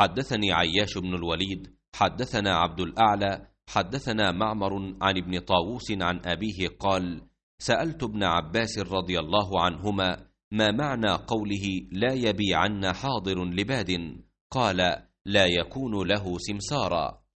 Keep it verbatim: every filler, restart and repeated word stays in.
حدثني عياش بن الوليد حدثنا عبد الأعلى حدثنا معمر عن ابن طاووس عن أبيه قال: سألت ابن عباس رضي الله عنهما: ما معنى قوله لا يبيعن حاضر لباد؟ قال: لا يكون له سمسارا.